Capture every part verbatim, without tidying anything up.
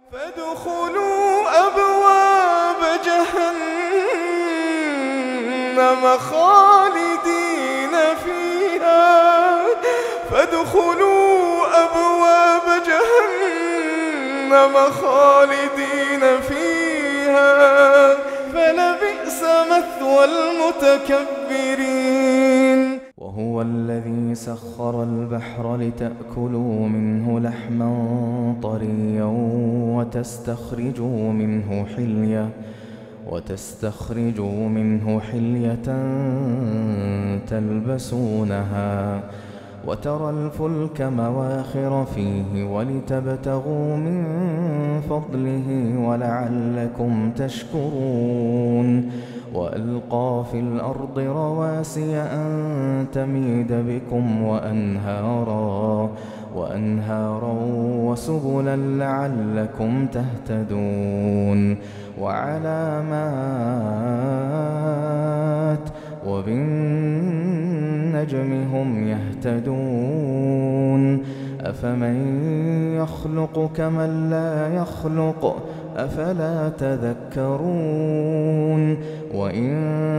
فادخلوا أبواب جهنم خالدين فيها فادخلوا أبواب جهنم خالدين فيها فلبئس مثوى المتكبرين. وهو الذي سخر البحر لتأكلوا منه لحما طريا وتستخرجوا منه حلية وتستخرجوا منه حلية تلبسونها وترى الفلك مواخر فيه ولتبتغوا من فضله ولعلكم تشكرون. وألقى في الأرض رواسي أن تميد بكم وأنهارا وأنهارا وسبلا لعلكم تهتدون. وعلامات وبالنجم هم يهتدون. أفمن يخلق كمن لا يخلق أفلا تذكرون. وإن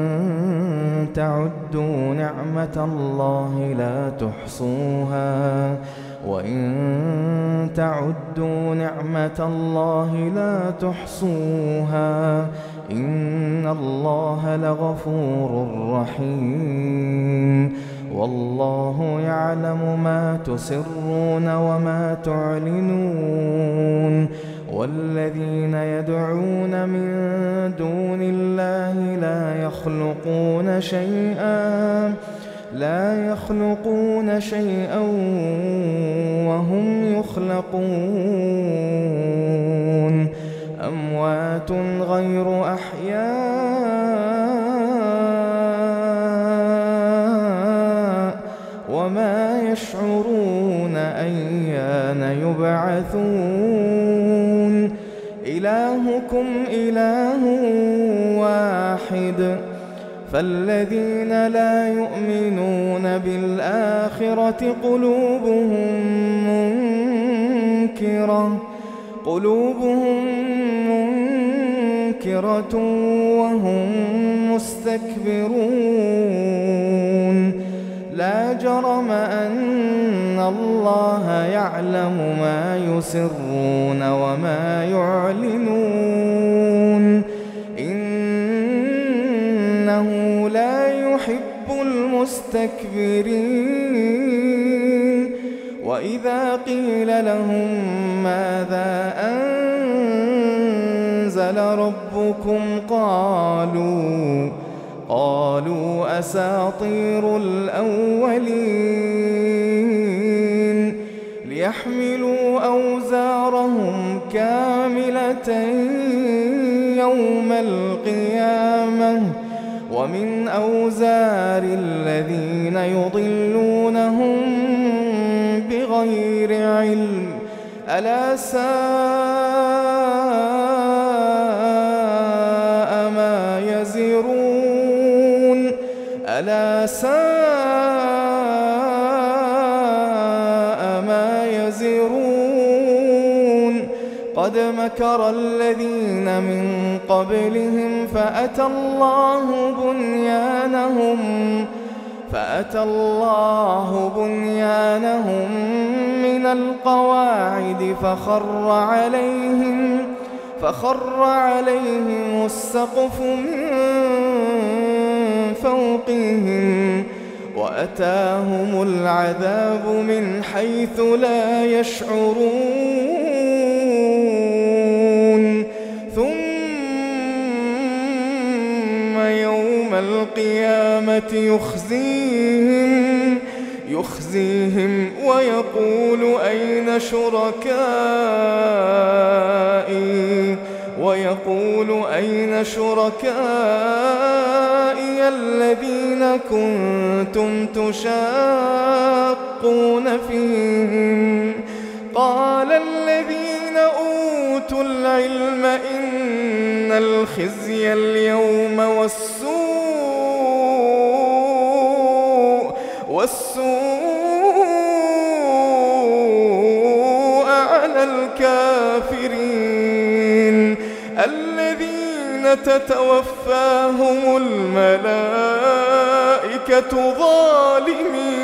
تعدوا نعمة الله لا تحصوها وإن تعدوا نعمة الله لا تحصوها إن الله لغفور رحيم. والله يعلم ما تسرون وما تعلنون. والذين يدعون من دون الله لا يخلقون شيئا لا يخلقون شيئا وهم يخلقون. أموات غير أحياء وما يشعرون أيان يبعثون. إلهكم إله واحد فالذين لا يؤمنون بالآخرة قلوبهم منكرة قلوبهم منكرة وهم مستكبرون. لا جرم أن الله يعلم ما يسرون وما يعلنون إنه لا يحب المستكبرين. وإذا قيل لهم ماذا أنزل ربكم قالوا قالوا أساطير الأولين ليحملوا أوزارهم كاملة يوم القيامة ومن أوزار الذين يضلونهم بغير علم ألا ساء ما يزرون ألا ساء ما يزرون. قد مكر الذين من قبلهم فأتى الله بنيانهم فأتى الله بنيانهم من القواعد فخر عليهم فخر عليهم السقف من فوقهم وأتاهم العذاب من حيث لا يشعرون. ثم يوم القيامة يخزيهم يخزيهم ويقول أين شركائي ويقول أين شركائي الذين كنتم تشاقون فيهم. قال الذين أوتوا العلم إن الخزي اليوم والسوء والسوء على الكافرين تتوفاهم الملائكة ظالمي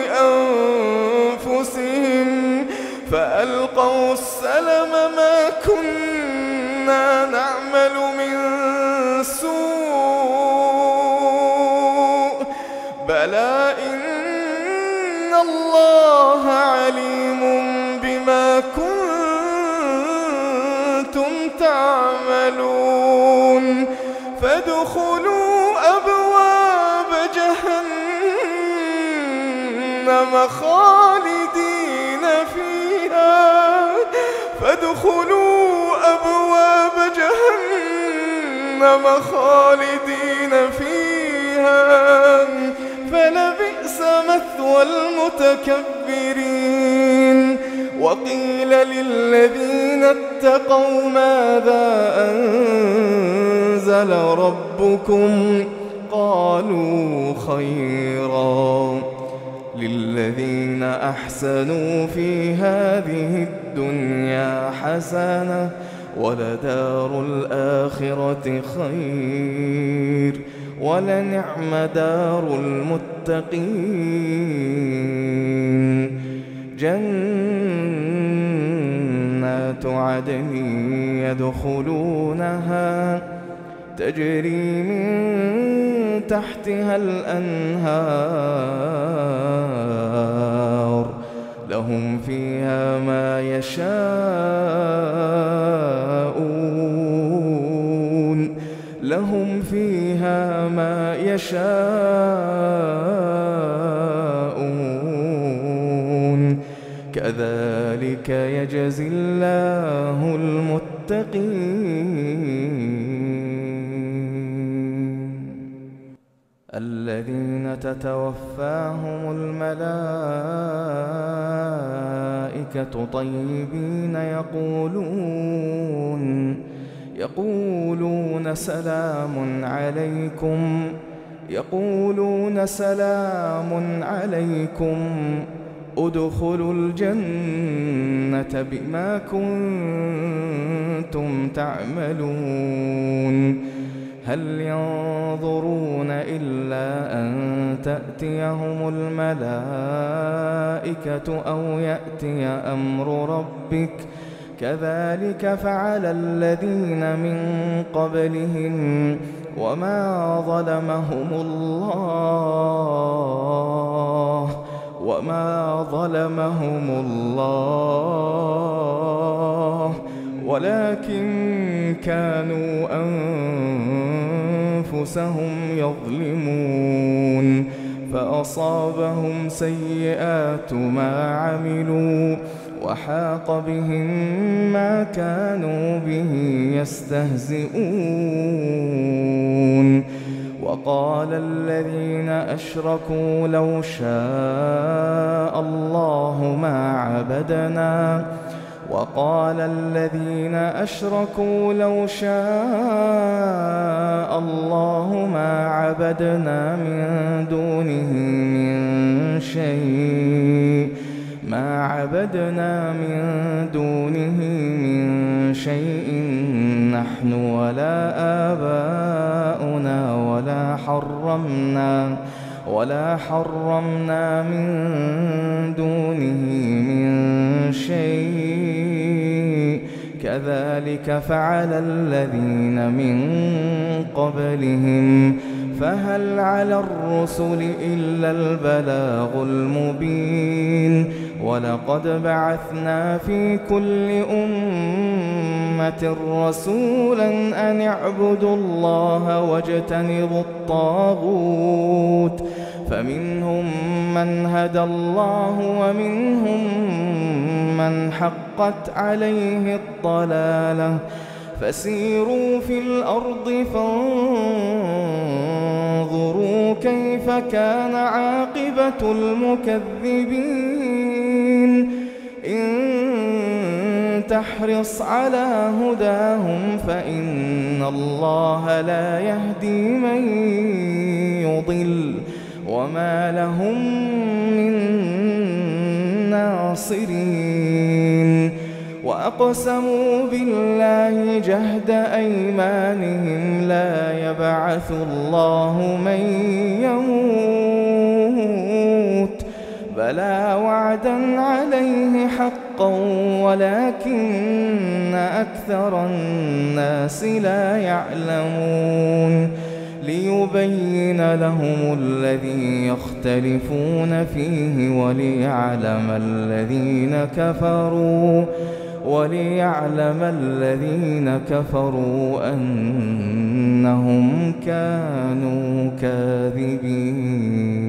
أنفسهم فألقوا السلم ما كنا نعمل من سوء بلى إن الله عليم بما كنتم تعملون فادخلوا أبواب جهنم خالدين فيها فادخلوا أبواب جهنم خالدين فيها فلبئس مثوى المتكبرين وقيل للذين اتقوا ماذا أنزل ربكم قالوا خيرا للذين أحسنوا في هذه الدنيا حسنة ولدار الآخرة خير ولنعم دار المتقين جنات عدن يدخلونها تجري من تحتها الأنهار لهم فيها ما يشاءون لهم فيها ما يشاءون كذلك يجزي الله المتقين الذين تتوفاهم الملائكة طيبين يقولون يقولون سلام عليكم يقولون سلام عليكم ادخلوا الجنة بما كنتم تعملون هل ينظرون إلا أن تأتيهم الملائكة أو يأتي أمر ربك كذلك فعل الذين من قبلهم وما ظلمهم الله وما ظلمهم الله ولكن كانوا أنفسهم يظلمون فأصابهم سيئات ما عملوا وحاق بهم ما كانوا به يستهزئون وقال الذين أشركوا لو شاء الله ما عبدنا وقال الذين أشركوا لو شاء الله ما عبدنا من دونه من شيء ما عبدنا من دونه من شيء نحن ولا آباؤنا ولا حرمنا ولا حرمنا من دونه من شيء كذلك فعل الذين من قبلهم فهل على الرسل إلا البلاغ المبين ولقد بعثنا في كل أمة رسولا أن اعبدوا الله واجتنبوا الطاغوت فمنهم من هدى الله ومنهم من حقت عليه الضلالة فسيروا في الأرض فانظروا كيف كان عاقبة المكذبين إن تحرص على هداهم فإن الله لا يهدي من يضل وما لهم من ناصرين وأقسموا بالله جهد أيمانهم لا يبعث الله من يموت بلى وعدا عليه حقا ولكن أكثر الناس لا يعلمون ليبين لهم الذي يختلفون فيه وليعلم الذين كفروا وليعلم الذين كفروا أنهم كانوا كاذبين.